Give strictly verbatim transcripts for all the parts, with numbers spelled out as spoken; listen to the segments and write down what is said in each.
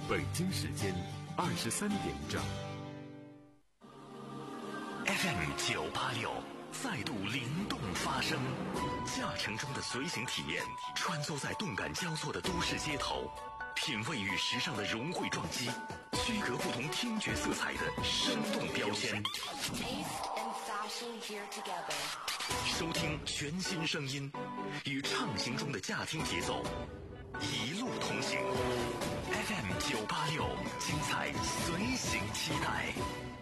北京时间二十三点整。 F M 九八六再度灵动发声，驾乘中的随行体验，穿梭在动感交错的都市街头，品味与时尚的融汇撞击，区隔不同听觉色彩的生动标签。收听全新声音，与畅行中的驾听节奏，一路同行。F M 九八六，精彩随行期待。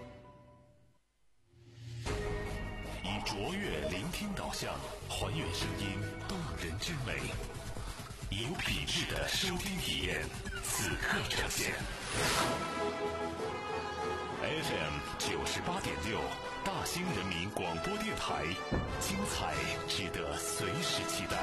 以卓越聆听导向，还原声音动人之美，以有品质的收听体验，此刻呈现。F M 九十八点六，大兴人民广播电台，精彩值得随时期待。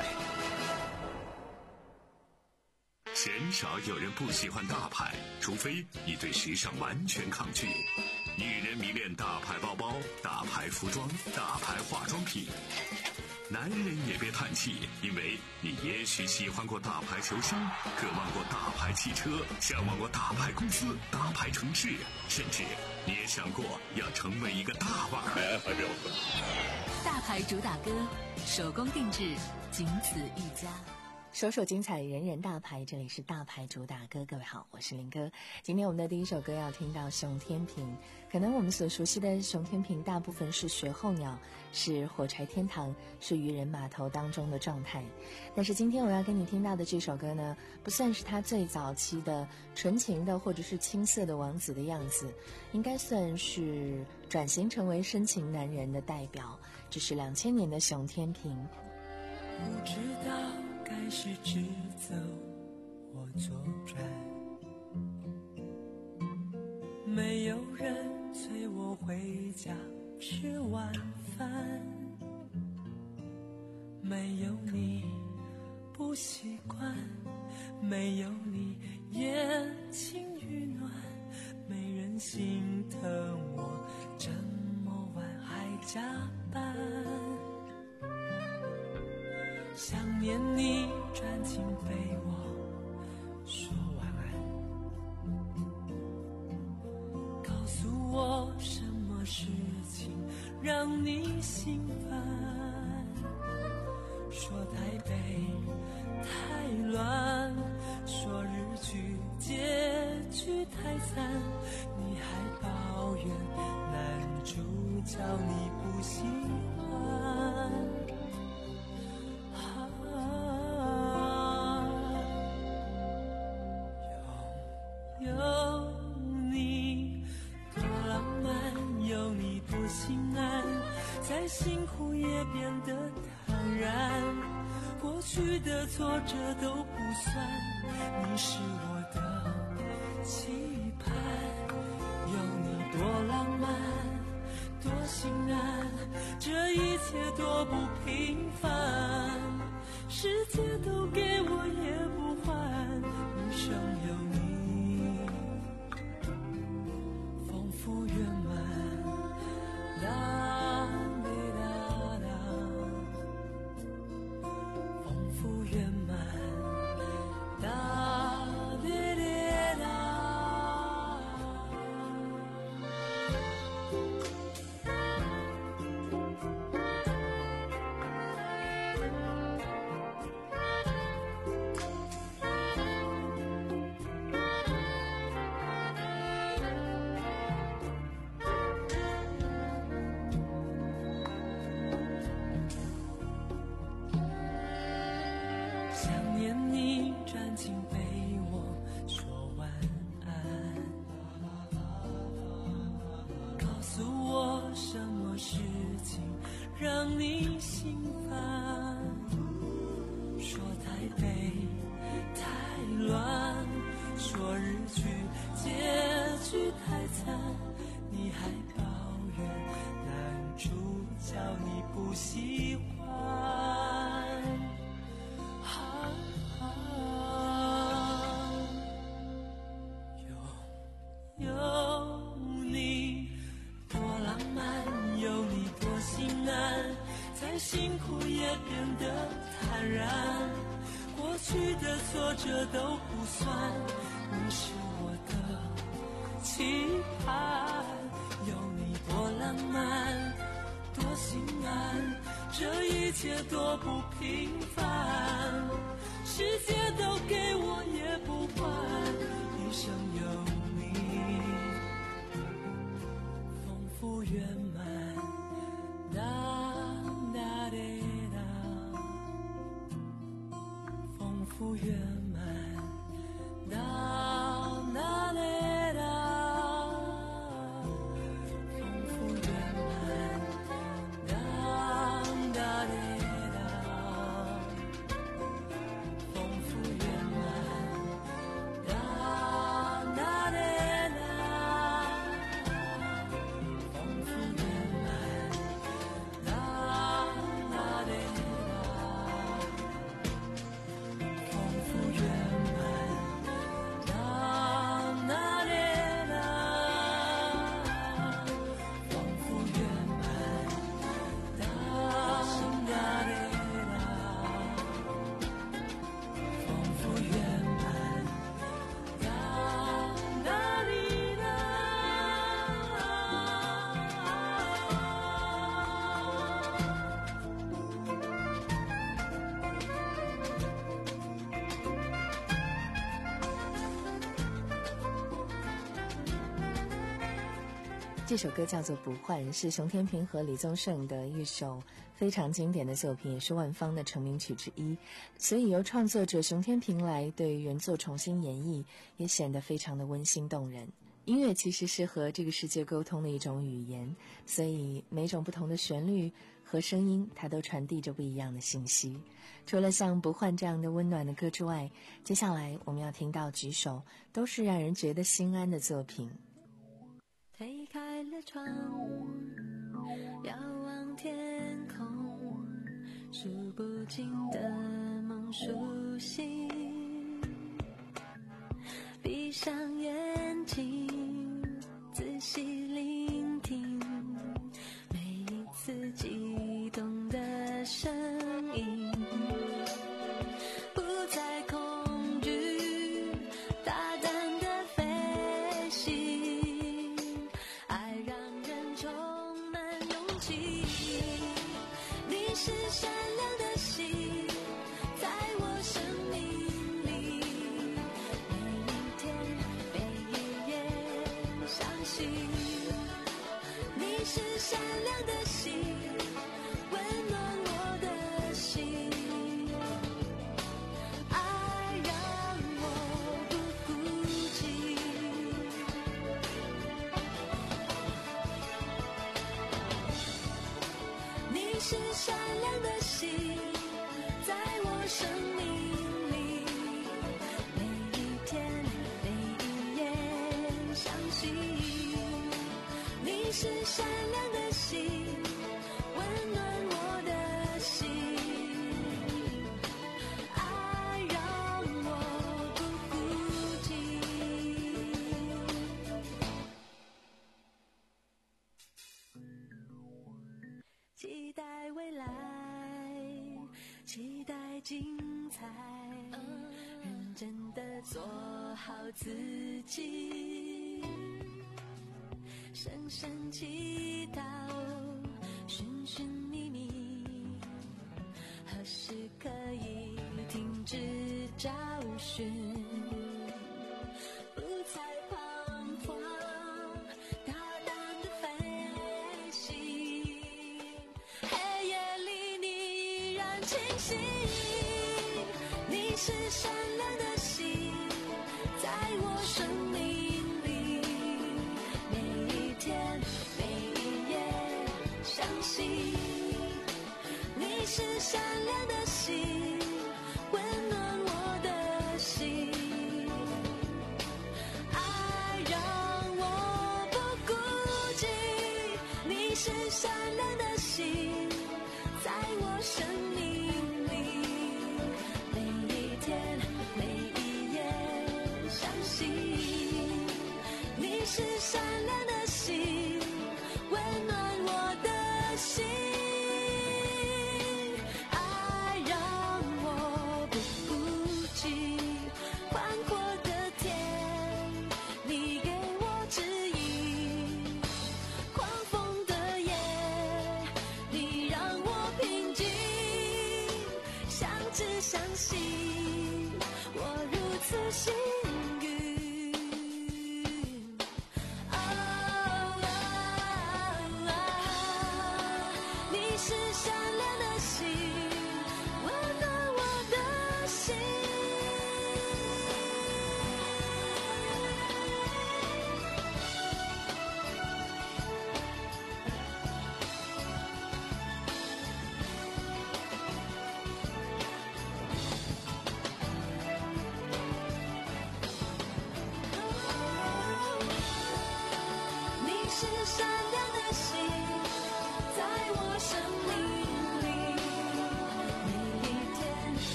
鲜少有人不喜欢大牌，除非你对时尚完全抗拒。女人迷恋大牌包包、大牌服装、大牌化妆品。男人也别叹气，因为你也许喜欢过大牌球星，渴望过大牌汽车，向往过大牌公司、大牌城市，甚至你也想过要成为一个大腕儿。 大牌主打歌，手工定制，仅此一家。 首首精彩，人人大牌，这里是大牌主打歌。各位好，我是林哥。今天我们的第一首歌要听到熊天平。可能我们所熟悉的熊天平大部分是雪候鸟，是火柴天堂，是渔人码头当中的状态。但是今天我要跟你听到的这首歌呢，不算是他最早期的纯情的或者是青涩的王子的样子，应该算是转型成为深情男人的代表。这是两千年的熊天平。 不知道该是直走或左转，没有人催我回家吃晚饭，没有你不习惯，没有你也情与暖，没人心疼我这么晚还加班，想念你钻进被窝说晚安，告诉我什么事情让你心烦，说台北太乱，说日剧结局太惨，你还抱怨男主角你不喜欢，有你多浪漫，有你多心安，再辛苦也变得坦然，过去的挫折都不算，你是我的期盼，有你多浪漫多心安，这一切多不平凡，世界都给我也不还，余生有你丰富圆满，啦哩啦啦，丰富圆满，啦哩哩啦。让你心烦，说台北太乱，说日剧结局太惨，你还抱怨男主角你不喜欢，啊啊、有有你多浪漫，有你多心安，再辛苦也变得坦然，过去的挫折都不算，你是我切多不平凡，世界都给我也不换，一生有你丰富圆满。哒哒滴哒，丰富圆满。哒哒滴哒，丰富圆满。哒哒滴哒，丰富圆满。哒哒滴哒，丰富圆满。哒哒滴哒，丰富圆满。 这首歌叫做《不换》，是熊天平和李宗盛的一首非常经典的作品，也是万芳的成名曲之一。所以由创作者熊天平来对原作重新演绎，也显得非常的温馨动人。音乐其实是和这个世界沟通的一种语言，所以每种不同的旋律和声音，它都传递着不一样的信息。除了像《不换》这样的温暖的歌之外，接下来我们要听到几首都是让人觉得心安的作品。 推开了窗，遥望天空，数不尽的梦苏醒。闭上眼睛，仔细聆听每一次激动的声音，不再恐惧，大胆的飞行，爱让人充满勇气。你是善良的心，在我生命里，每一天每一夜相信。你是善良的心，温暖我的心，爱让我不孤寂。你是善良的心，在我生命里，每一天每一夜相信。你是善良的心，温暖我的心，爱让我不孤寂。期待未来，期待精彩，认真的做好自己，深深祈祷，寻寻觅觅，何时可以停止找寻，不再彷徨，大胆的飞行，黑夜里你依然清醒。你是善良的心，在我生命里，每一天每一夜相信。你是善良的心，温暖我的心，爱让我不孤寂。你是善良的心，在我生命里，每一天每一夜相信。你是善良的心，温暖我的心，爱让我不孤寂。宽阔的天，你给我指引，狂风的夜，你让我平静。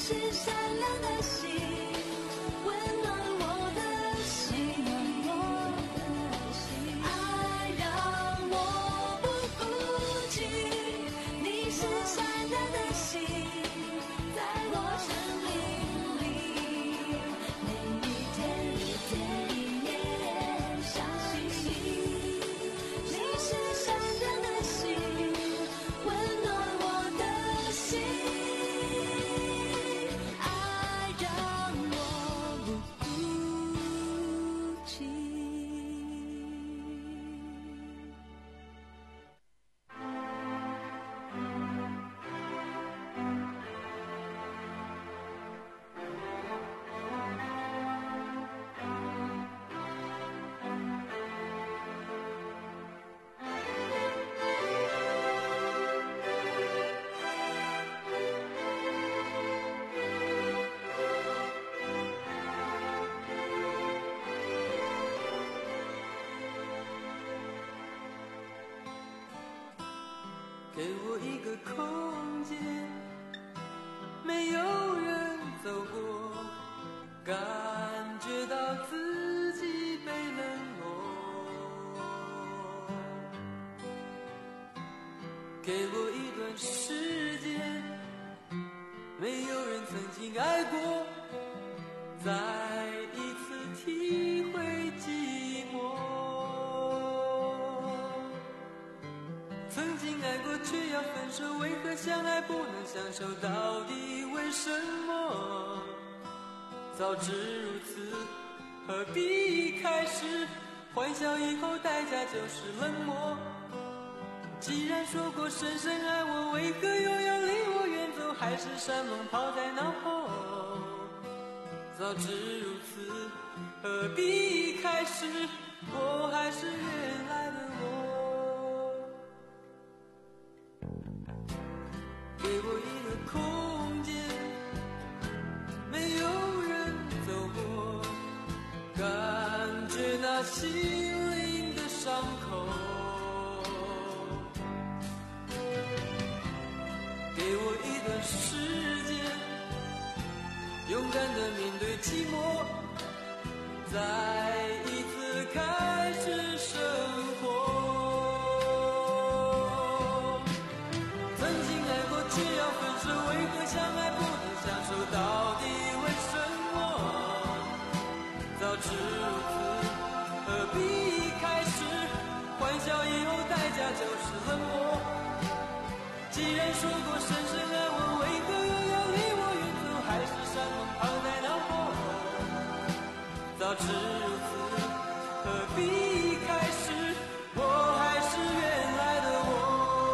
是善良的心，温暖我的心，爱让我不孤寂。你是善良的心，在我生命里，每一天一天一夜相信你。你是善良的心，温暖我的心，爱让我不孤寂。 给我一个空间，没有人走过，感觉到自己被冷落。给我一段时间，没有人曾经爱过，再一次体会寂寞。曾经爱过却要分手，为何相爱不能相守？到底为什么？早知如此，何必一开始？欢笑以后代价就是冷漠。既然说过深深爱我，为何又要离我远走？海誓山盟抛在脑后。早知如此，何必一开始？我还是原来的我。给我一个空间，没有人走过，感觉那心灵的伤口。给我一段时间，勇敢地面对寂寞，再一次开始生活。相爱不能相守，到底为什么？早知如此，何必一开始？欢笑以后代价就是冷漠。既然说过深深爱我，为何又要离我远走？海誓山盟抛在脑后。早知如此，何必一开始？我还是原来的我。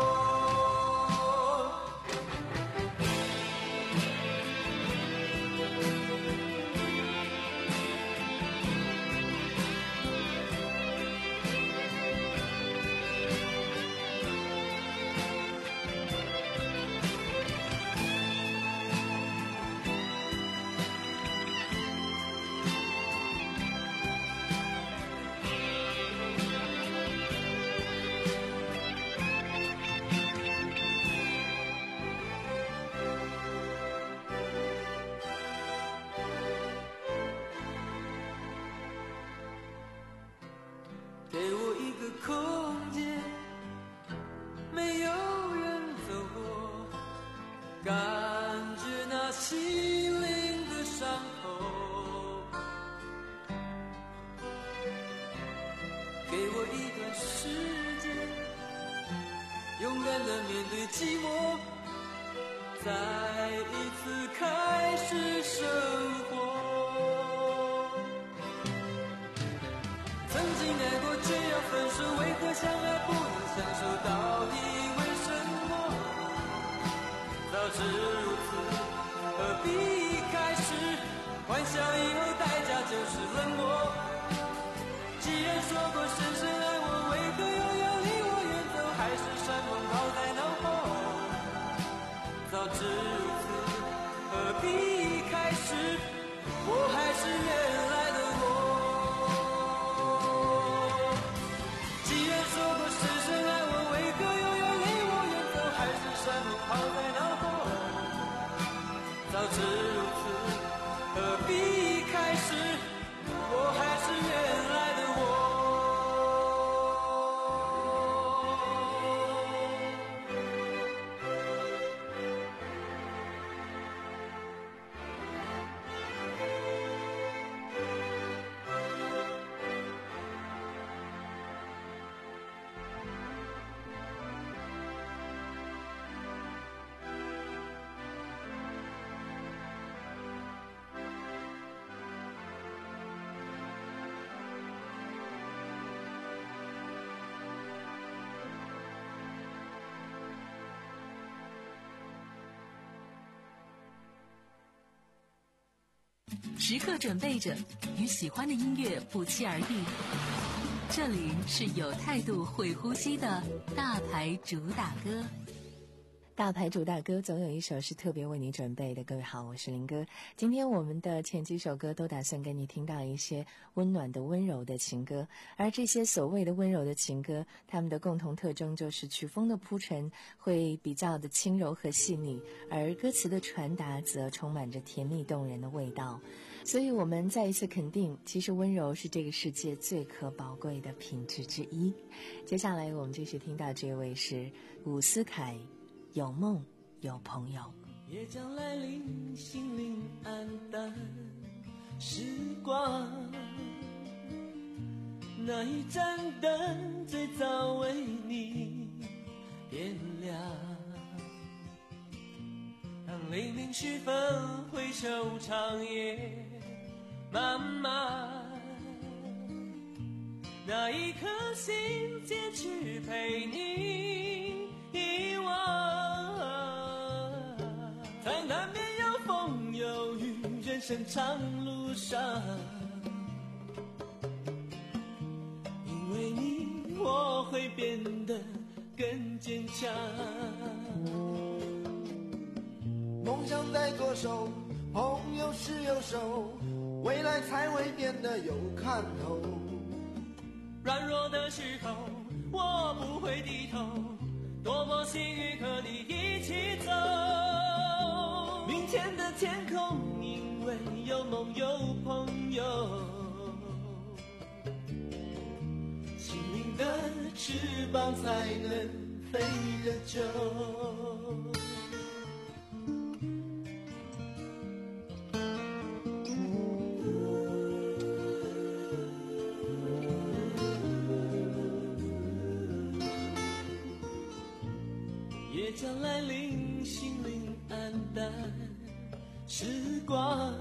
给我一个空间，没有人走过，感觉那心灵的伤口。给我一段时间，勇敢地面对寂寞，再一次开始生活。曾经爱过却要分手，为何相爱不能相守？到底为什么？早知如此，何必一开始？欢笑以后代价就是冷漠。既然说过深深爱我，为何又要离我远走？海誓山盟抛在脑后。早知如此，何必一开始？我还是原来的我。既然说过深深爱我，为何又要离我远走？海誓山盟抛在脑后。早知时刻准备着与喜欢的音乐不期而遇。这里是有态度会呼吸的大牌主打歌。 大牌主打歌总有一首是特别为你准备的。各位好，我是林哥。今天我们的前几首歌都打算给你听到一些温暖的温柔的情歌，而这些所谓的温柔的情歌，它们的共同特征就是曲风的铺陈会比较的轻柔和细腻，而歌词的传达则充满着甜蜜动人的味道。所以我们再一次肯定，其实温柔是这个世界最可宝贵的品质之一。接下来我们继续听到这位是伍思凯，有梦有朋友。 夜将来临，心灵暗淡，时光那一盏灯最早为你点亮。当黎明时分，回首长夜漫漫，那一颗心坚持陪你遗忘。在难免有风有雨，人生长路上，因为你我会变得更坚强。 梦想在左手，朋友是右手，未来才会变得有看头。 软弱的时候我不会低头，多么幸运和你一起走。明天的天空因为有梦有朋友，心灵的翅膀才能飞得久。夜将来临，心灵暗淡，时光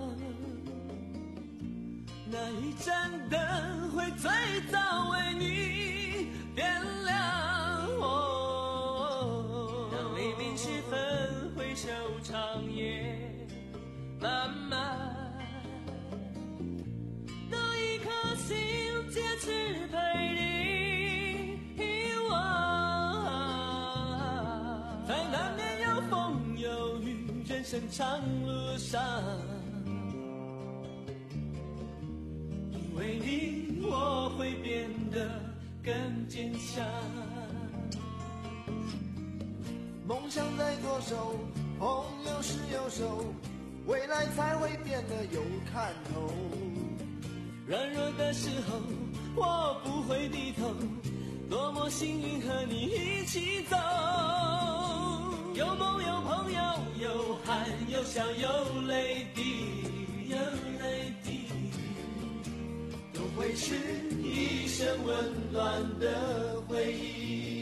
那一盏灯会最早为你点亮。哦，当黎明时分，回首长夜漫漫，那一颗心坚持陪你。人生长路上，因为你我会变得更坚强。 梦想在左手，朋友是右手，未来才会变得有看头。 软弱的时候我不会低头，多么幸运和你一起走。有梦有朋友，有汗有笑有泪滴，有泪滴，都会是一生温暖的回忆。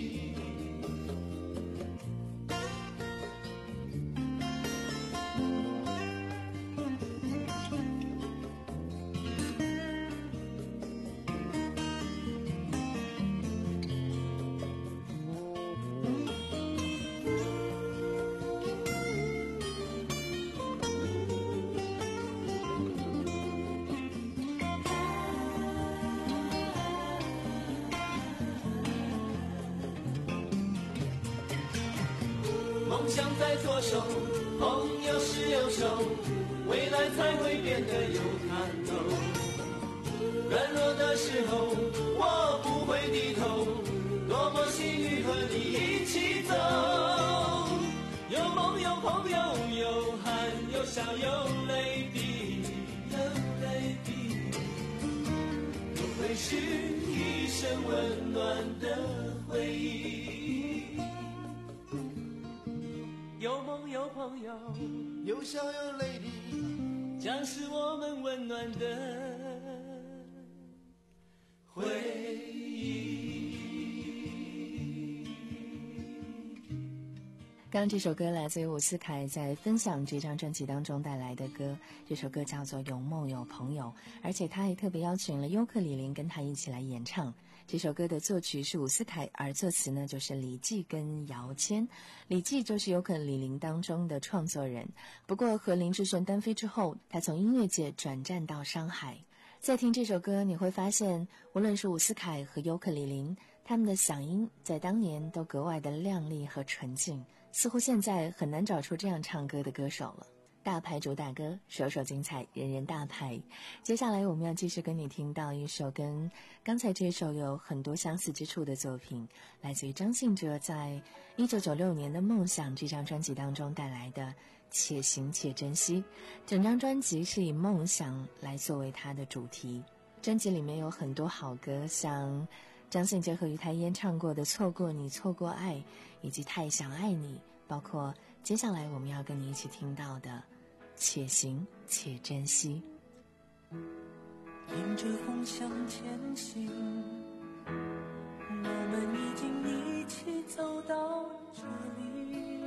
梦想在左手，朋友是右手，未来才会变得有看头。软弱的时候我不会低头，多么幸运和你一起走。有梦有朋友，有汗有笑有泪滴，有泪滴，都会是一生温暖的回忆。有梦有朋友， 有笑有泪滴， 将是我们温暖的回忆。 刚刚这首歌来自于伍思凯在分享这张专辑当中带来的歌，这首歌叫做《有梦有朋友》，而且他还特别邀请了尤克里林跟他一起来演唱。 这首歌的作曲是伍思凯，而作词呢就是李济跟姚谦。李济就是尤克里里当中的创作人，不过和林志炫单飞之后，他从音乐界转战到商海。在听这首歌，你会发现，无论是伍思凯和尤克里里，他们的嗓音在当年都格外的亮丽和纯净，似乎现在很难找出这样唱歌的歌手了。大牌主打歌，首首精彩，人人大牌。接下来我们要继续跟你听到一首跟刚才这首有很多相似之处的作品，来自于张信哲在一九九六年的《梦想》这张专辑当中带来的《且行且珍惜》。整张专辑是以梦想来作为它的主题，专辑里面有很多好歌，像张信哲和于台烟唱过的《错过你错过爱》，以及《太想爱你》，包括接下来我们要跟你一起听到的且行且珍惜。 迎着风向前行，我们已经一起走到这里。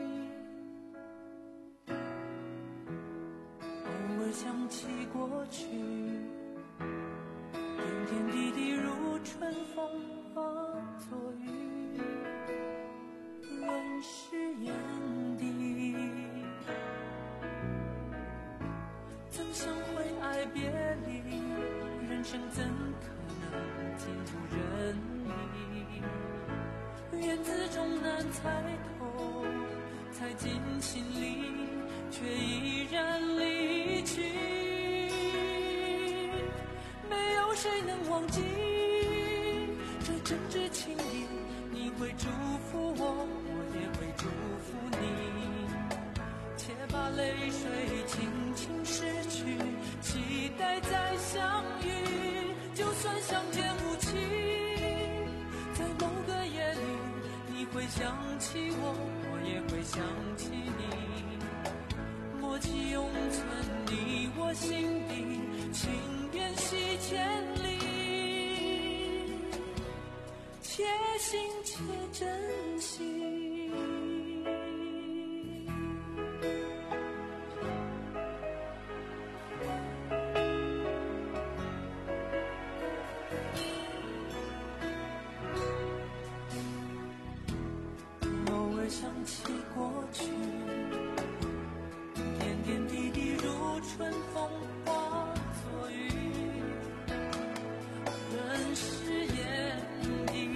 偶尔想起过去，点点滴滴如春风化作雨，润湿眼底。怎想会爱别离，人生怎可能尽如人意？缘字终难猜透，猜进心里，却依然离去。没有谁能忘记这真挚情谊，你会祝福我，我也会祝福你。且把泪水轻轻拭去，期待再相遇。就算相见无期，在某个夜里，你会想起我，我也会想起你。默契永存你我心底，情缘系千里，且行且珍惜。想起过去，点点滴滴如春风化作雨，润湿眼底。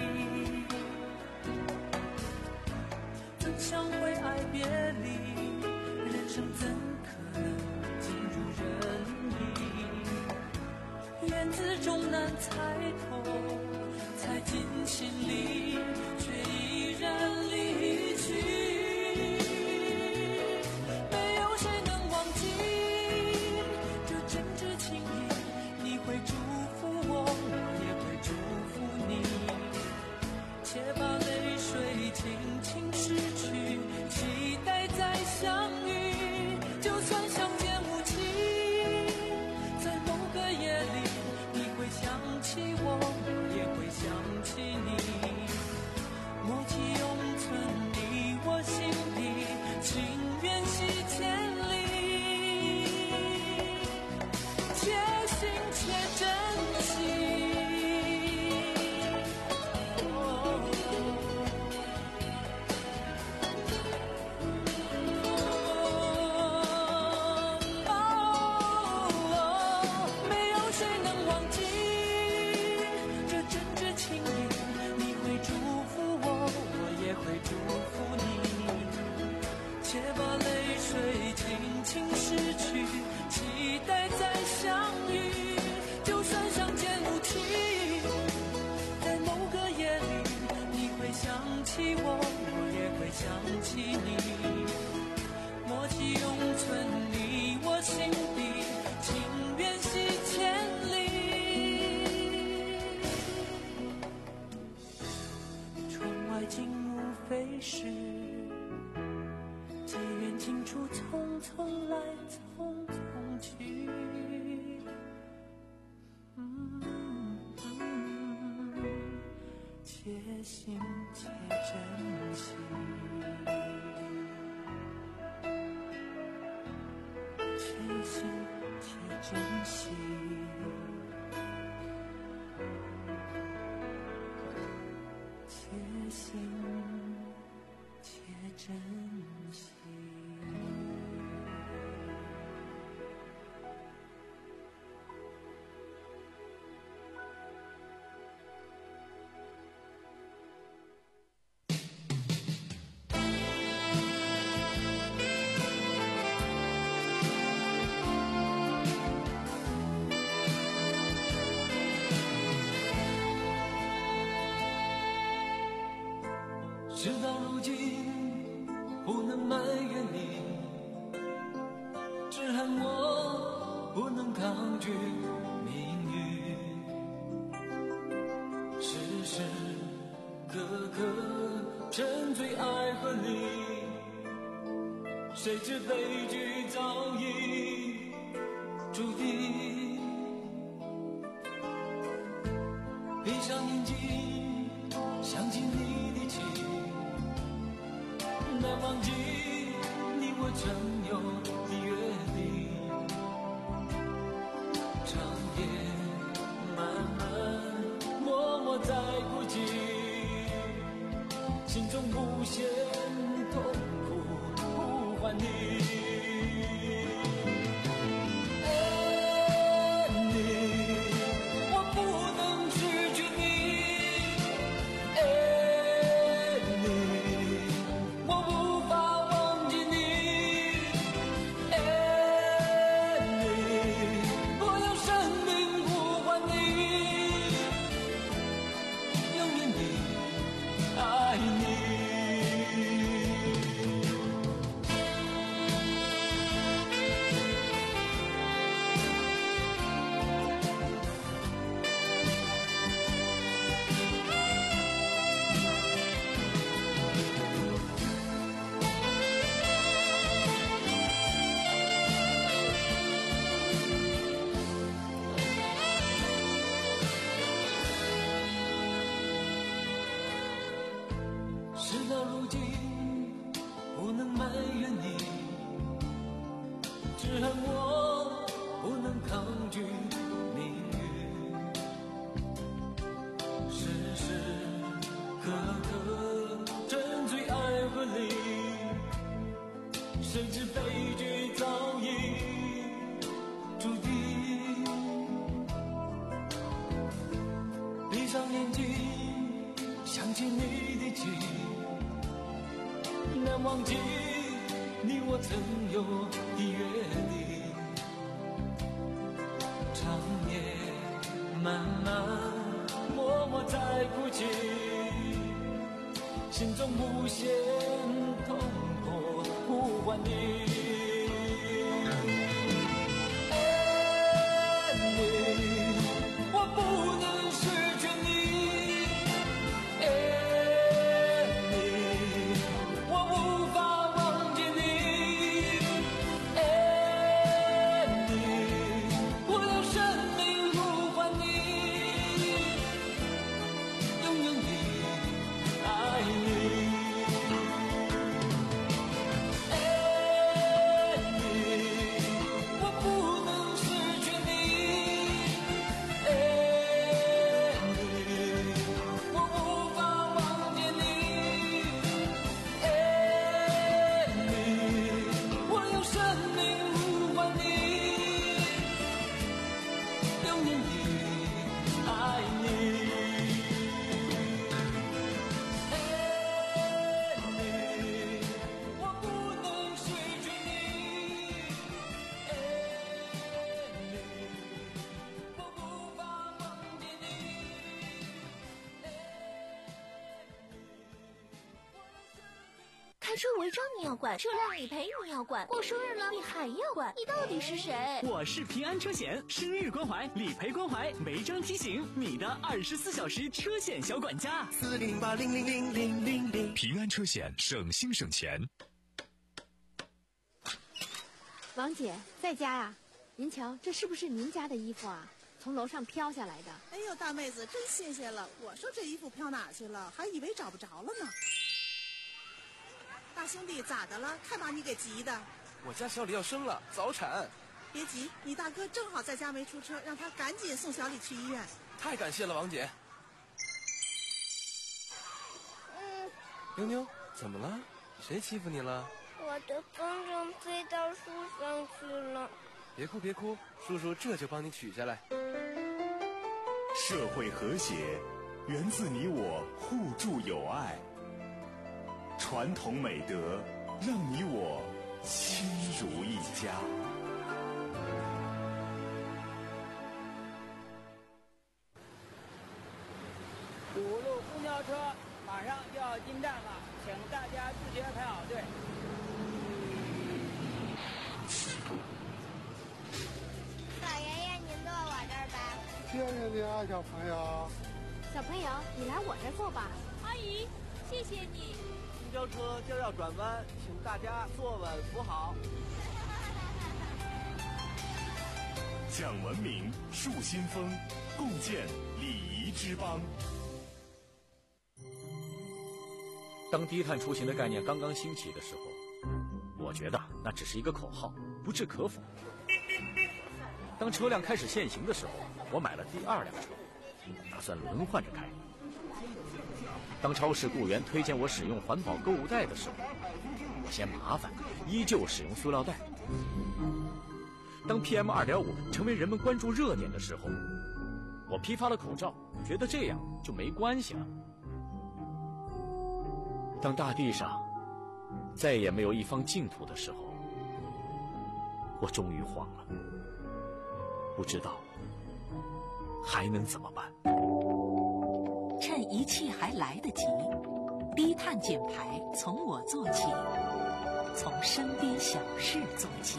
怎想会爱别离，人生怎可能尽如人意？缘字终难猜透，猜进心里，却依然离去。没有谁能忘记这真挚情谊，你会祝福我，我也会祝福你。且把泪水轻轻拭去，期待再相遇。就算相见无期，在某个夜里，你会想起我，我也会想起你。默契永存你我心底，情缘系千里，且行且珍惜。没有谁能忘记这真挚情谊，你会祝福我，我也会祝福你。且把泪水轻轻拭去，期待再相遇。就算相见无期，在某个夜里，你会想起我，我也会想起你。默契永存你我心底，情缘系千里。窗外景无非是机缘尽处，匆匆来匆匆去。嗯嗯，且行且珍惜，且行且珍惜。 事到如今不能埋怨你，只恨我不能抗拒命运，时时刻刻沉醉爱河里，谁知悲剧早已注定。闭上眼睛想起你的情，难忘记你我曾有的约定，长夜漫漫默默在哭泣，心中无限痛苦呼唤你。事到如今不能埋怨你，只恨我不能抗拒命运，时时刻刻沉醉爱河里，谁知悲剧早已注定。闭上眼睛想起你的情，难忘记你我曾有的约定，长夜漫漫默默在哭泣，心中无限痛苦呼唤你。爱你，我不能失去你，爱你，我无法忘记你，爱你，我用生命呼唤你，永远地爱你，爱你，我不能失去你，爱你，我无法忘记你，爱你，我用生命呼唤你，永远地爱你，爱你，我不能失去你，爱你，我无法忘记你，爱你，我用生命。 开车违章你要管，车辆理赔你要管，过生日了你还要管，你到底是谁？ 我是平安车险，生日关怀、理赔关怀、违章提醒，你的二十四小时车险小管家。 四零八零零零零零零。 平安车险，省心省钱。 王姐在家呀？您瞧，这是不是您家的衣服啊？从楼上飘下来的。 哎呦，大妹子真新鲜了！我说这衣服飘哪去了，还以为找不着了呢。大兄弟咋的了？看把你给急的。 我家小李要生了，早产。 别急，你大哥正好在家没出车，让他赶紧送小李去医院。 太感谢了，王姐。 嗯， 妞妞，怎么了？谁欺负你了？ 我的风筝飞到树上去了。 别哭别哭，叔叔这就帮你取下来。 社会和谐源自你我互助友爱，传统美德让你我亲如一家。 五路公交车马上就要进站了， 请大家自觉排好队。 老爷爷，您坐我这儿吧。 谢谢你啊，小朋友。 小朋友，你来我这儿坐吧。 阿姨，谢谢你。 公交车就要转弯，请大家坐稳扶好。 讲文明，树新风，共建礼仪之邦。 当低碳出行的概念刚刚兴起的时候，我觉得那只是一个口号，不置可否。当车辆开始限行的时候，我买了第二辆车，打算轮换着开。当超市雇员推荐我使用环保购物袋的时候，我嫌麻烦，依旧使用塑料袋。当 P M 二点五 成为人们关注热点的时候，我批发了口罩，觉得这样就没关系了。当大地上再也没有一方净土的时候，我终于慌了，不知道还能怎么办。 趁一切还来得及，低碳减排从我做起，从身边小事做起。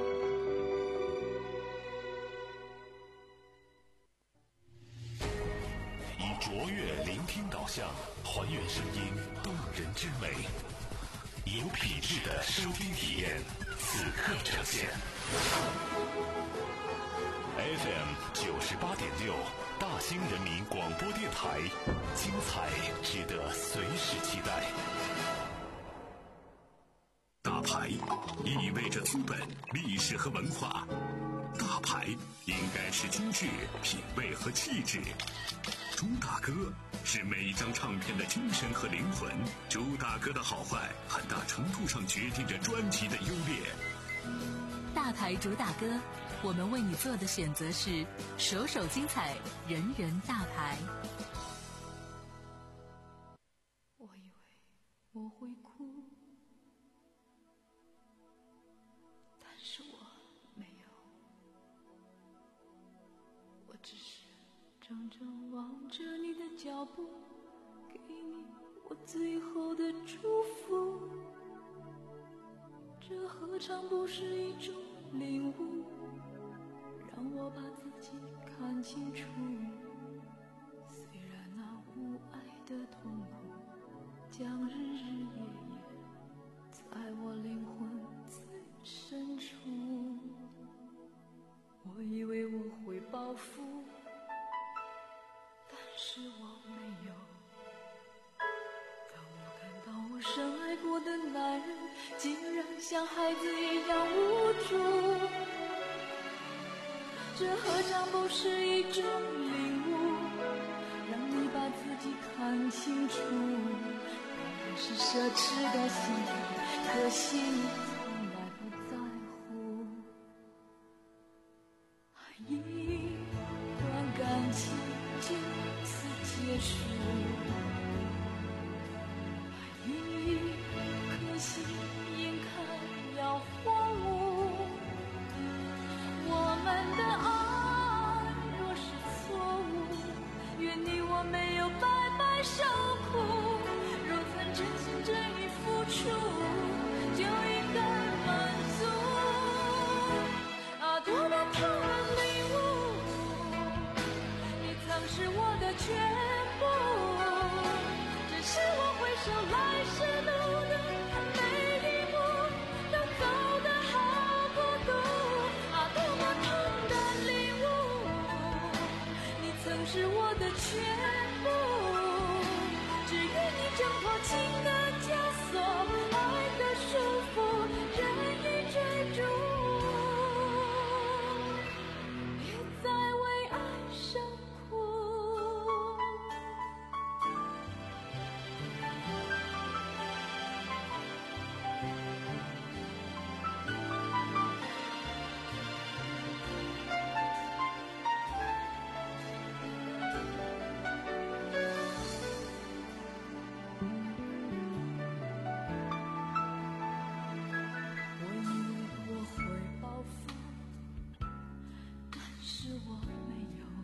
以卓越聆听导向，还原声音动人之美，有品质的收听体验，此刻呈现。F M 九十八点六，大兴人民广播电台，精彩值得随时期待。 大牌意味着资本、历史和文化，大牌应该是精致、品味和气质。朱大哥是每一张唱片的精神和灵魂，朱大哥的好坏很大程度上决定着专辑的优劣。 大牌主打歌，我们为你做的选择是首首精彩，人人大牌。 我以为我会哭，但是我没有，我只是怔怔望着你的脚步，给你我最后的祝福。这何尝不是一种领悟，让我把自己看清楚。虽然那无爱的痛苦将日日夜夜在我灵魂最深处，我以为我会报复，但是我没有。当我看到我深爱过的男人竟然像孩子一样无助，这何尝不是一种领悟，让你把自己看清楚。本来是奢侈的幸福，可惜你从来不在乎。一段感情就此结束，一颗心眼看要荒芜。我们的爱若是错误，愿你我没有白白受苦。若曾真心真意付出，就应该满足。啊，多么痛的领悟，你曾是我的全部，只是我回首来时路的每一步都走得好孤独。啊，多么痛的领悟，你曾是我的全部，只愿你挣脱情的枷锁，爱的束缚，任意追逐，别再为爱生苦。我以为我会报复，但是我没有。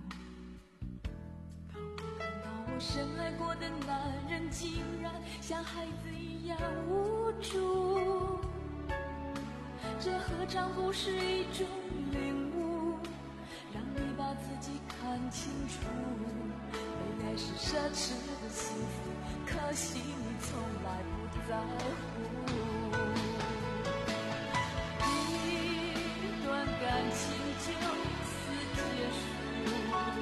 当我看到我深爱过的男人竟然像孩子一样无助。这何尝不是一种领悟，让你把自己看清楚。被爱是奢侈的幸福，可惜你从来不在乎。一段感情就此结束，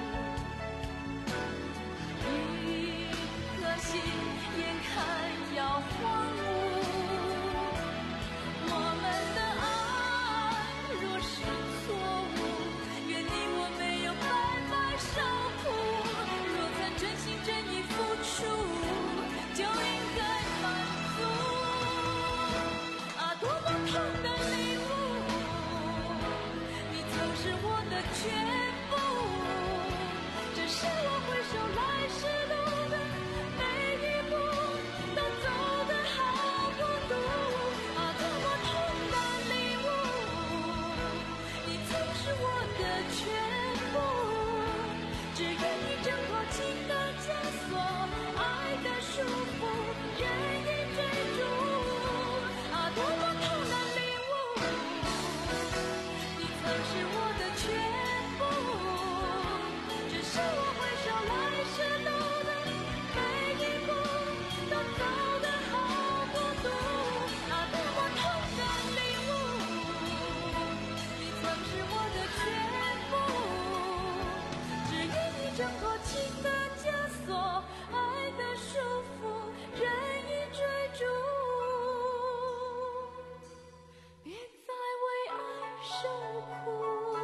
一颗心眼看要荒芜。我们的爱若是错误，愿你我没有白白受苦。若曾真心真意付出，就应该满足。啊，多么痛的领悟，你曾是我的全部。只是我回首来时路的每一步，都走得好孤独。啊，多么痛的领悟，你曾是我的全部。只愿你挣脱情的枷锁，爱的束缚，任意追逐。啊，多么痛的领悟，你曾是我的全部。只是我回首来时路的每一步，都走得好孤独。啊，多么痛的领悟，你曾是我的全部。只愿你挣脱情的枷锁，爱的束缚，任意追逐。别再为爱受苦。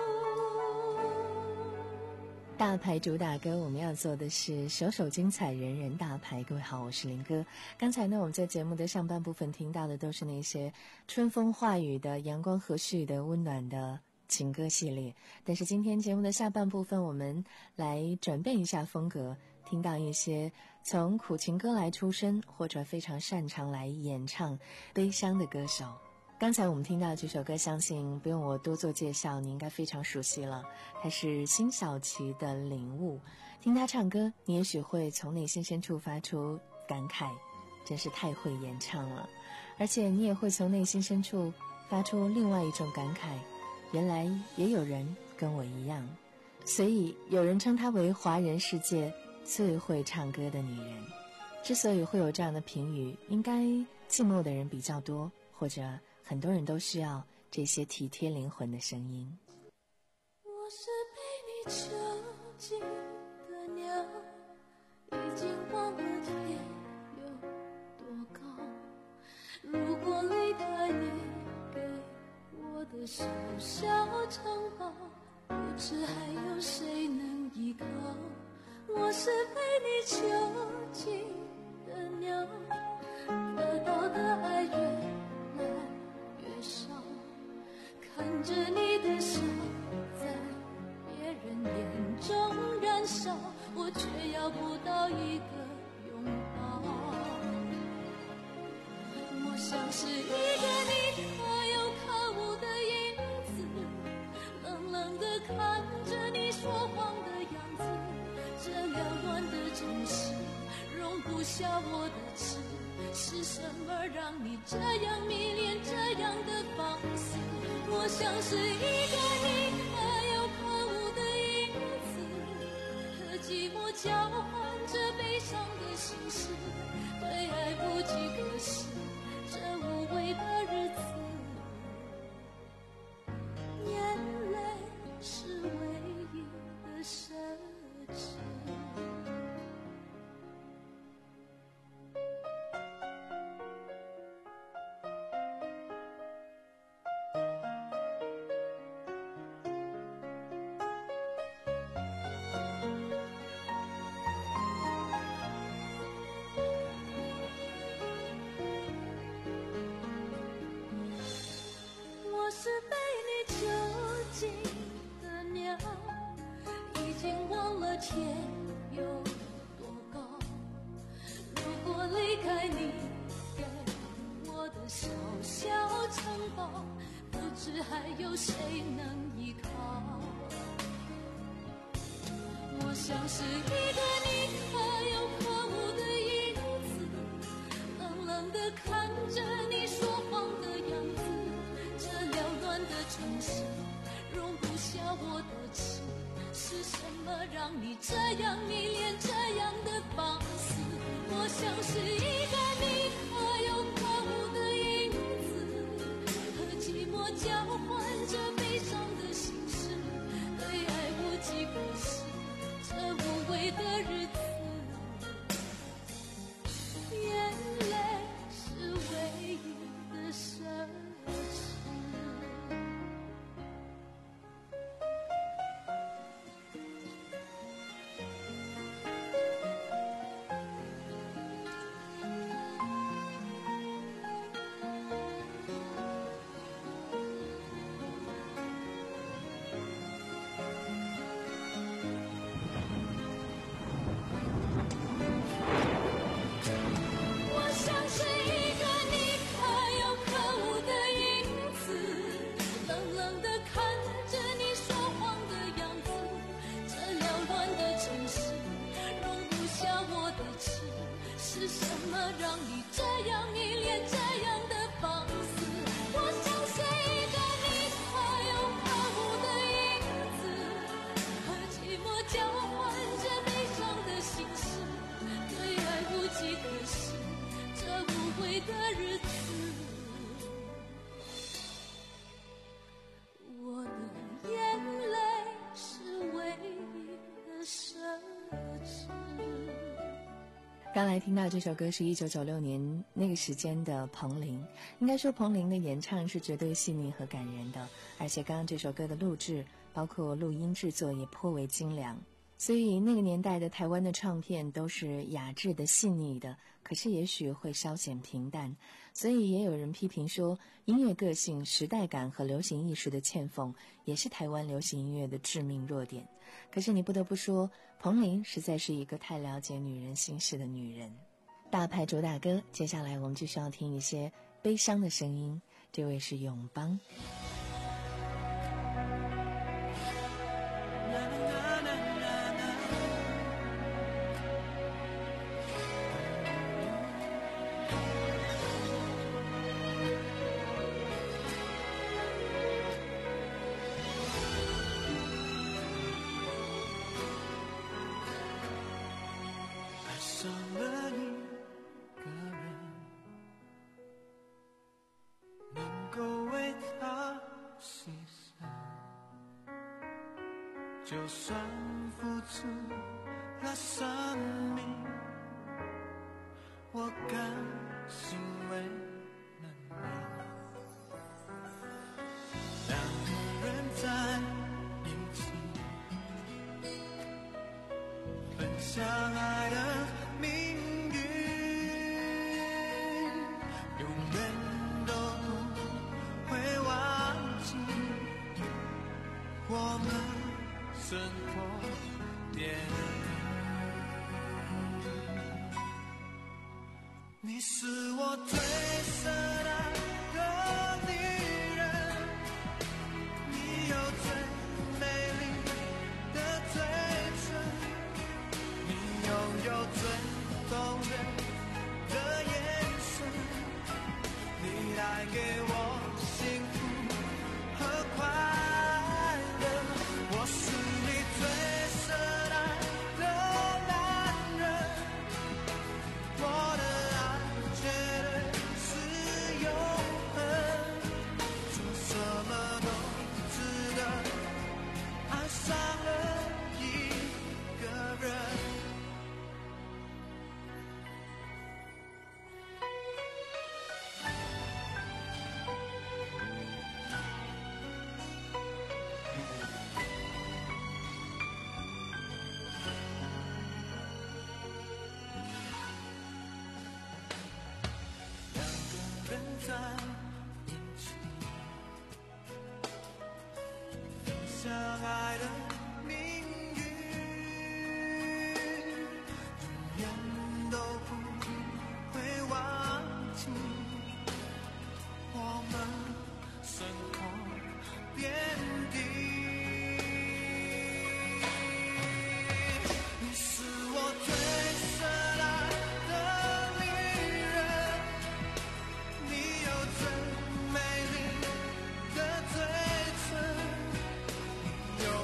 大牌主打歌，我们要做的是首首精彩，人人大牌。各位好，我是林哥。刚才呢，我们在节目的上半部分听到的都是那些春风化雨的、阳光和煦的、温暖的情歌系列。但是今天节目的下半部分，我们来转变一下风格，听到一些从苦情歌来出身，或者非常擅长来演唱悲伤的歌手。刚才我们听到这首歌，相信不用我多做介绍，你应该非常熟悉了。它是辛晓琪的《领悟》，听她唱歌，你也许会从内心深处发出感慨，真是太会演唱了。而且你也会从内心深处发出另外一种感慨，原来也有人跟我一样。所以有人称她为华人世界最会唱歌的女人。之所以会有这样的评语，应该寂寞的人比较多，或者很多人都需要这些体贴灵魂的声音。 我是被你囚禁的鸟，已经忘了天有多高。如果离开你给我的小小城堡，不知还有谁能依靠。我是被你囚禁的鸟，得到的爱越来越少，看着你的笑在别人眼中燃烧，我却要不到一个拥抱。我像是一个你可有可无的影子，冷冷地看着你说谎的样子。这缭乱的城市容不下我的痴，是什么让你这样迷恋这样的放肆？我像是一个你可有可无的影子，和寂寞交换着悲伤的心事，对爱不计可惜这无味的日子。眼泪是唯一的奢侈。我是被你囚禁的鸟，已经忘了天有多高。如果离开你给我的小小城堡，不知还有谁能依靠。我像是一个你可有可无的影子，冷冷地看我的痴？是什么让你这样迷恋这样的放肆？我像是一个你可有可无的影子，和寂寞交换着悲伤的心事，对爱无计可施，这无谓的日子，眼泪是唯一的奢侈。是什么让你这样迷恋这样的放肆？我像是一个你可有可无的影子，和寂寞交换着悲伤的心事，对爱无计可施，这无谓的日子，我的眼泪是唯一的奢侈。 刚来听到这首歌是一九九六年那个时间的彭羚，应该说彭羚的演唱是绝对细腻和感人的，而且刚刚这首歌的录制包括录音制作也颇为精良，所以那个年代的台湾的唱片都是雅致的细腻的，可是也许会稍显平淡，所以也有人批评说音乐个性、时代感和流行意识的欠奉也是台湾流行音乐的致命弱点。可是你不得不说，彭羚实在是一个太了解女人心事的女人。大牌主打歌，接下来我们就需要听一些悲伤的声音，这位是永邦。 就算付出了生命，我甘心为了你。两个人在一起，分享爱的命运，永远都不会忘记我们生活点滴，你是我最深爱的女人，你有最美丽的嘴唇，你拥有最动人的眼神，你带给我幸福和快乐，我是最深爱的男人，我的爱绝对是永恒，做什么都值得，爱上了一个人。人在一起，分享爱的命运，永远都不会忘记我们生活点滴。你是我最深爱的女人，你有最美丽的嘴唇，你拥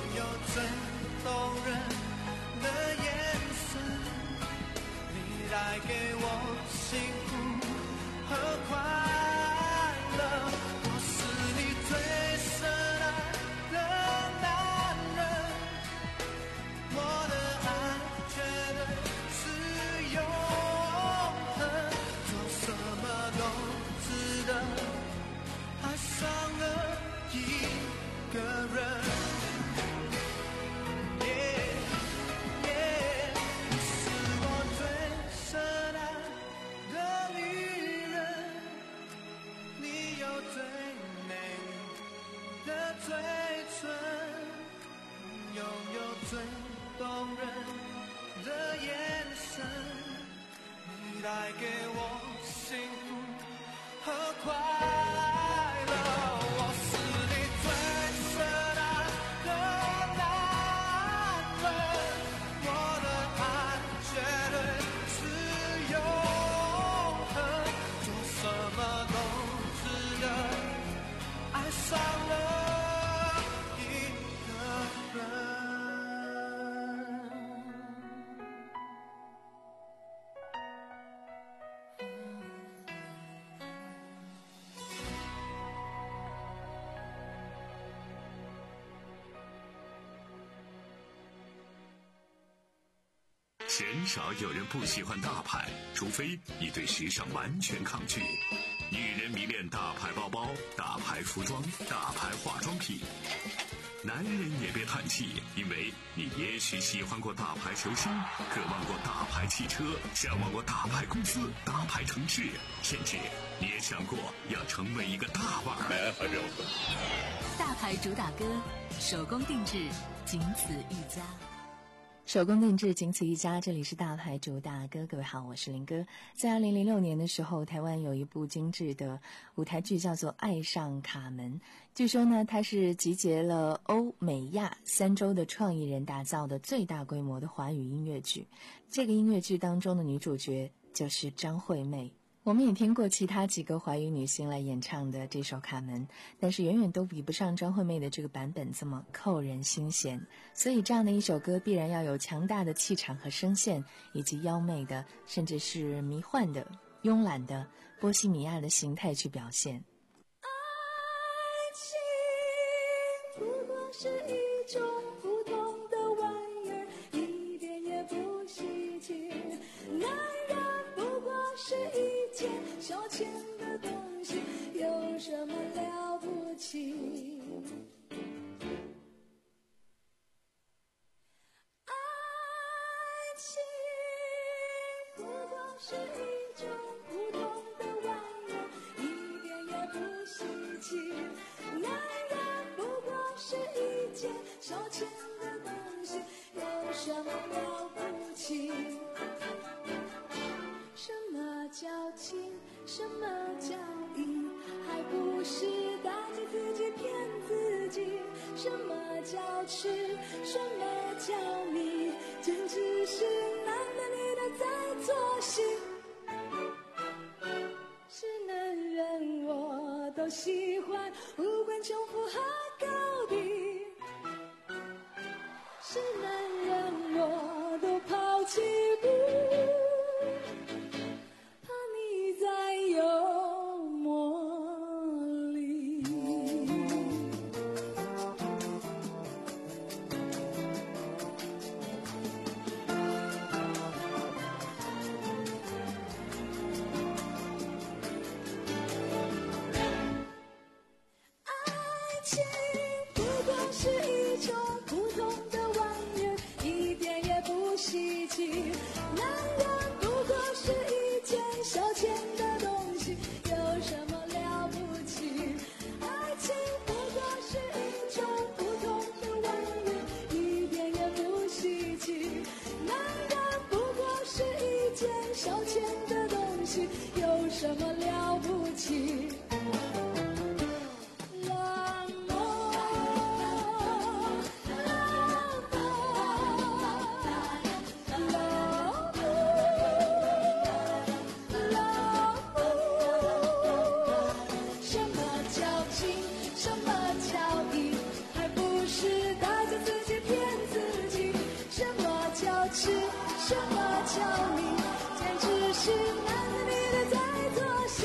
最动人的眼神，你带给我幸福和快乐。我是你最深爱的男人，我的爱绝对是永恒，做什么都值得，爱上了一个人。 鲜少有人不喜欢大牌，除非你对时尚完全抗拒。女人迷恋大牌包包、大牌服装、大牌化妆品。男人也别叹气，因为你也许喜欢过大牌球星，渴望过大牌汽车，向往过大牌公司、大牌城市，甚至你也想过要成为一个大腕儿。 大牌主打歌，手工定制，仅此一家。 手工定制，仅此一家。这里是大牌主打歌，各位好，我是林哥。在二零零六年的时候，台湾有一部精致的舞台剧叫做《爱上卡门》，据说呢，它是集结了欧美亚三洲的创意人打造的最大规模的华语音乐剧。这个音乐剧当中的女主角就是张惠妹。我们也听过其他几个华语女星来演唱的这首《卡门》，但是远远都比不上张惠妹的这个版本这么扣人心弦。所以这样的一首歌必然要有强大的气场和声线，以及妖媚的甚至是迷幻的慵懒的波西米亚的形态去表现。 爱情不过是一种普通的玩意儿，一点也不稀奇，男人不过是一件消遣的东西，有什么了不起？爱情不过是一种普通的玩意儿，一点也不稀奇，男人不过是一件消遣的东西，有什么了不起？什么叫情，什么叫义，还不是大家自己骗自己？什么叫痴，什么叫迷，简直是男的女的在作戏。是男人我都喜欢，不管穷富和高低，是男人我都抛弃不有魔力。爱情不过是一种普通的玩意儿，一点也不稀奇，男人不过是一件消遣的东西，有什么了不起？爱情不过是一种普通的玩意，一点也不稀奇，男人不过是一件消遣的东西，有什么了不起？什么叫你，简直是男的女的在作戏。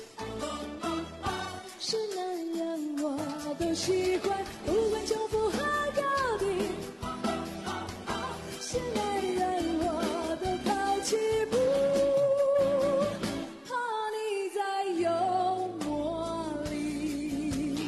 是男人我都喜欢，不管穷富和高低，是男人我都抛弃不怕你再有魔力。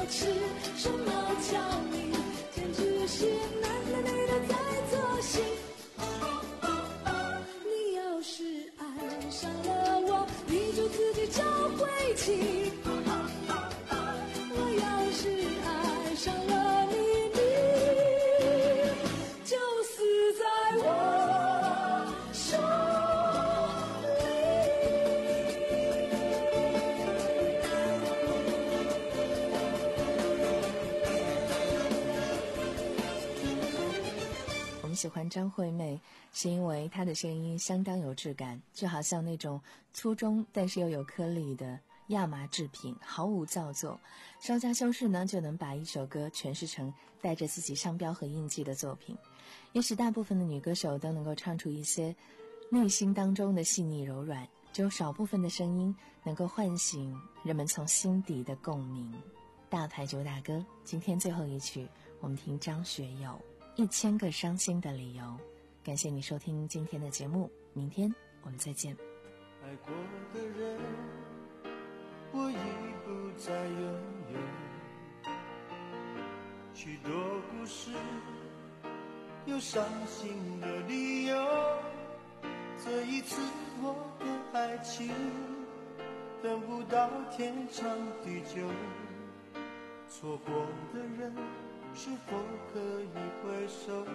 要吃什么叫你，简直是男的女的在作戏。你要是爱上了我，你就自己找回气。我要是爱上了你，你就死在我手我们喜欢张惠妹，是因为她的声音相当有质感，就好像那种粗中但是又有颗粒的亚麻制品，毫无造作，稍加修饰呢，就能把一首歌诠释成带着自己商标和印记的作品。也许大部分的女歌手都能够唱出一些内心当中的细腻柔软，只有少部分的声音能够唤醒人们从心底的共鸣。大牌九大歌，今天最后一曲，我们听张学友《一千个伤心的理由》。感谢你收听今天的节目，明天我们再见。 爱过的人我已不再拥有，许多故事有伤心的理由，这一次我的爱情等不到天长地久，错过的人是否可以回首，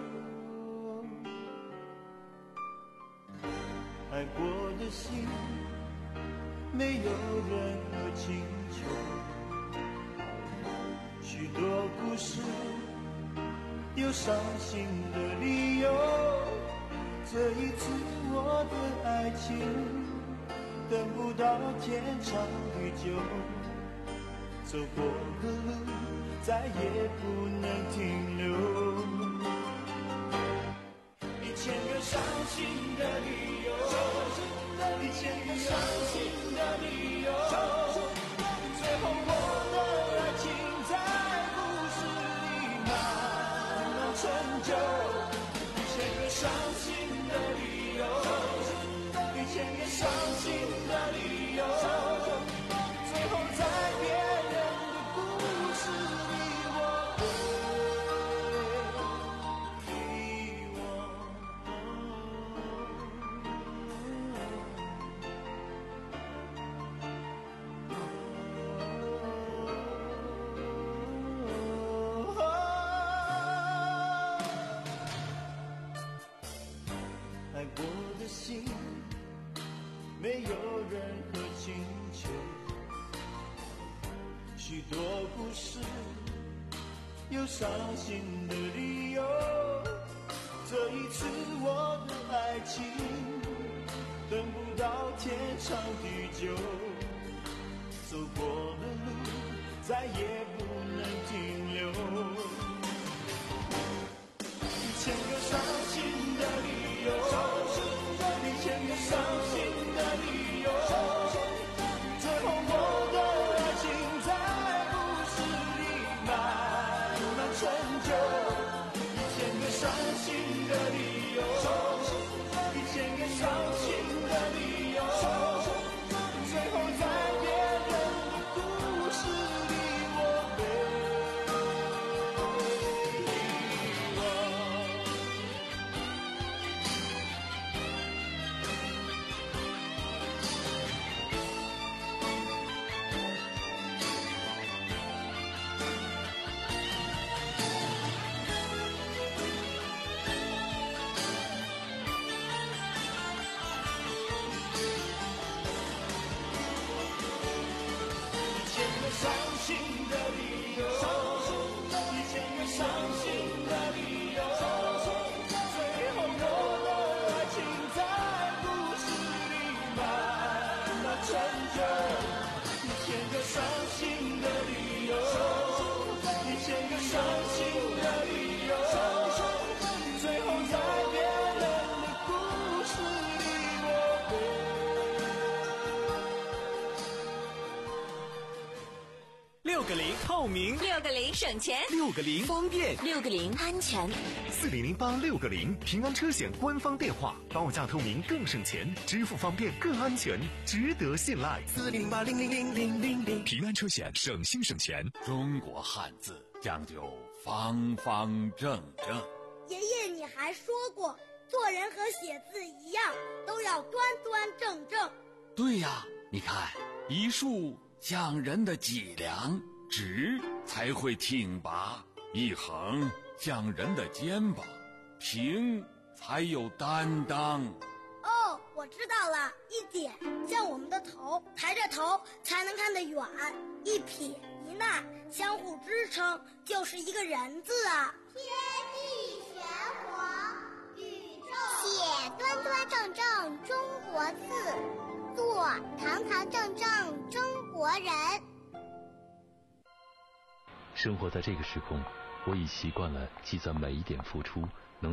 爱过的心没有任何请求，许多故事有伤心的理由，这一次我的爱情等不到天长地久，走过的路再也不能停留，一千个伤心的理由，一千个伤心的理由，最后我的爱情在故事里慢慢成就，一千个伤心的理由，一千个伤心的理由，最后在别人的故事里我被遗忘。爱过的心没有任何请求，许多故事有伤心的理由，这一次我的爱情等不到天长地久，走过的路再也不能停留，一千个伤心的理由，一千个伤心的理由，最后我的爱情在故事里慢慢成就，一千个伤心的理由，一千个伤心的理由，最后在别人的故事里我被遗忘。一千个伤心的理由，一千个伤心的理由，最后我的爱情在故事里慢慢成就，一千个伤心的理由，一千个伤心的理由，最后在别人的故事里我被六个零透明， 六个零省钱， 六个零方便， 六个零安全。 四零零八六个零，平安车险官方电话，报价透明更省钱，支付方便更安全，值得信赖。 四零零八零零零零零零， 平安车险，省心省钱。 中国汉字讲究方方正正。 爷爷，你还说过，做人和写字一样，都要端端正正。 对呀，你看，一竖像人的脊梁，直才会挺拔；一横像人的肩膀，平才有担当。 哦，我知道了，一点像我们的头，抬着头才能看得远；一撇一捺相互支撑，就是一个人字啊。 天地玄黄，宇宙写端端正正中国字，做堂堂正正中国人。 生活在这个时空，我已习惯了记在每一点付出